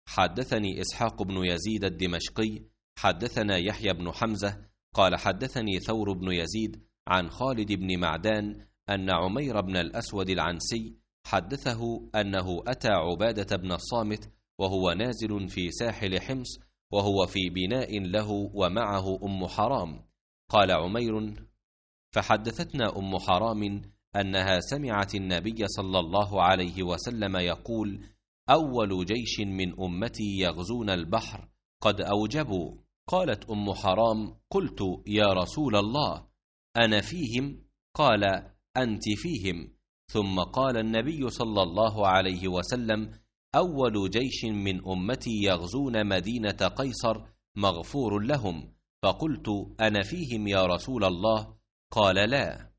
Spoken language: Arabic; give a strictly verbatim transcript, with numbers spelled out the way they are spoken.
حدثني إسحاق بن يزيد الدمشقي حدثنا يحيى بن حمزة قال حدثني ثور بن يزيد عن خالد بن معدان أن عمير بن الأسود العنسي حدثه أنه أتى عبادة بن الصامت وهو نازل في ساحل حمص وهو في بناء له ومعه أم حرام. قال عمير: فحدثتنا أم حرام أنها سمعت النبي صلى الله عليه وسلم يقول: أول جيش من أمتي يغزون البحر قد أوجبوا. قالت أم حرام: قلت: يا رسول الله، أنا فيهم؟ قال: أنت فيهم. ثم قال النبي صلى الله عليه وسلم: أول جيش من أمتي يغزون مدينة قيصر مغفور لهم. فقلت: أنا فيهم يا رسول الله؟ قال: لا.